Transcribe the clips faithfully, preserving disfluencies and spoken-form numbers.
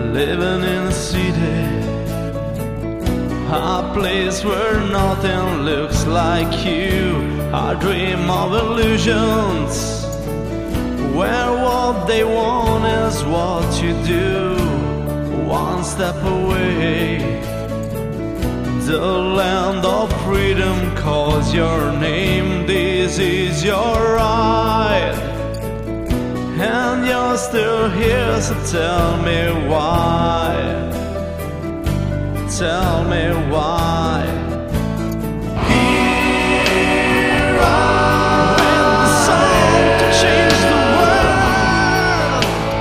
Living in a city, a place where nothing looks like you. I dream of illusions, where what they want is what you do. One step away, the land of freedom calls your name. This is your right, and you're still here, so tell me why. Tell me why. Here I am, the song to change the world.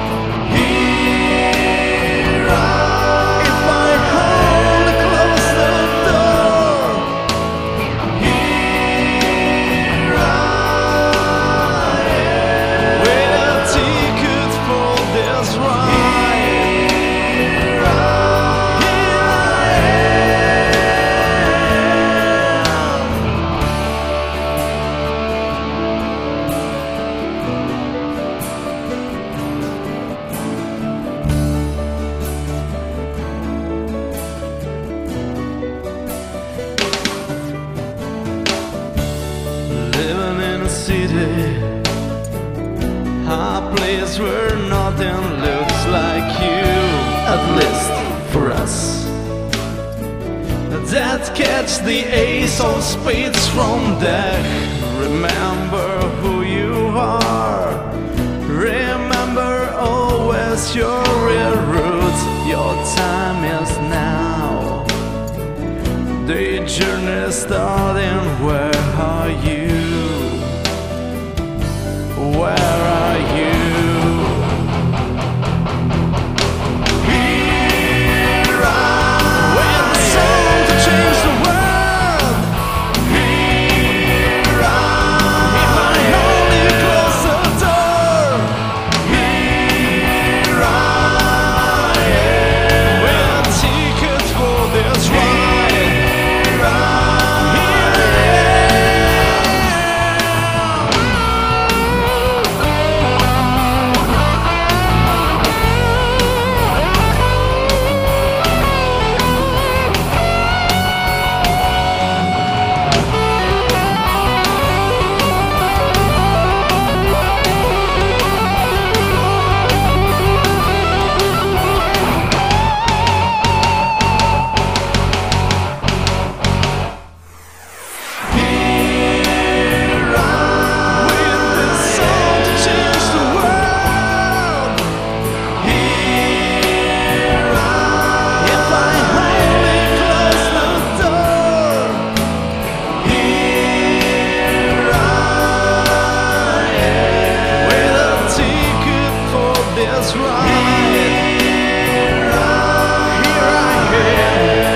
Here I, if I only close the door. Here I am, with a ticket for this ride. Living in a city, a place where nothing looks like you. At least for us, that catch the ace of spades from deck. Remember who you are. Remember always your real roots. Your time is now. The journey is starting. Where are you? Where are you? Here I, with the song to change the world. Here I, if I only close the door. Here I am, with a ticket for this ride. Here I, here I that's right. Here I, here I am.